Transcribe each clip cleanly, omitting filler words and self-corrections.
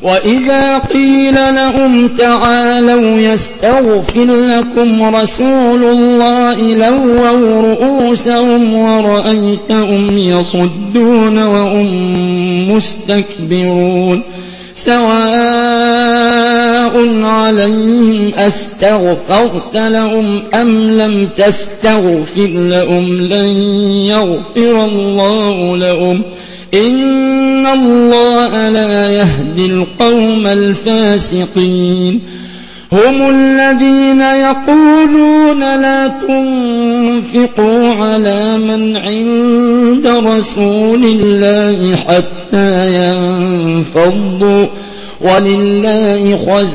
وإذا قيل لهم تعالوا يستغفر لكم رسول الله لووا رؤوسهم ورأيتهم يصدون وهم مستكبرون سواء عليهم أستغفرت لهم أم لم تستغفر لهم لن يغفر الله لهم إن الله لا يهدي القوم الفاسقين هم الذين يقولون لا تنفقوا على من عند رسول الله حتى ينفضوا ولله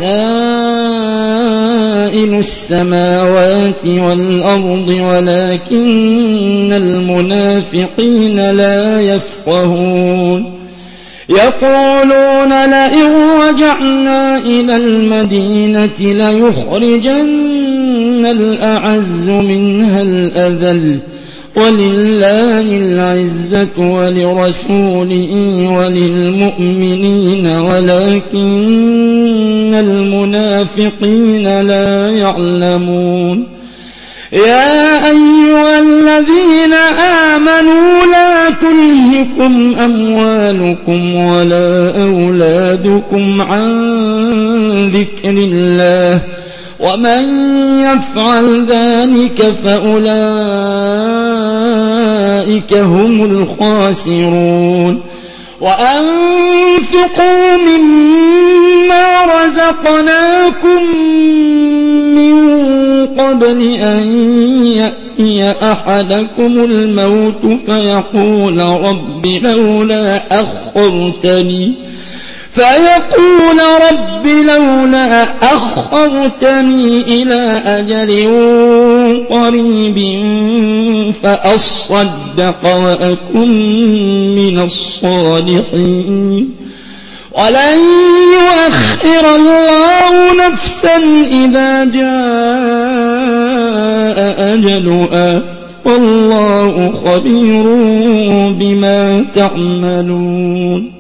خزائن السماوات والأرض ولكن المنافقين لا يفقهون يقولون لئن رجعنا إلى المدينة ليخرجن الأعز منها الأذل ولله العزة ولرسوله وللمؤمنين ولكن المنافقين لا يعلمون يا أيها الذين آمنوا لا تلهكم أموالكم ولا أولادكم عن ذكر الله ومن يفعل ذلك فأولئك هم الخاسرون وأنفقوا مما رزقناكم من قبل أن يأتي أحدكم الموت فيقول رب لولا أخرتني إلى أجل قريب فأصدق وأكن من الصالحين ولن يؤخر الله نفسا إذا جاء أجلها والله خبير بما تعملون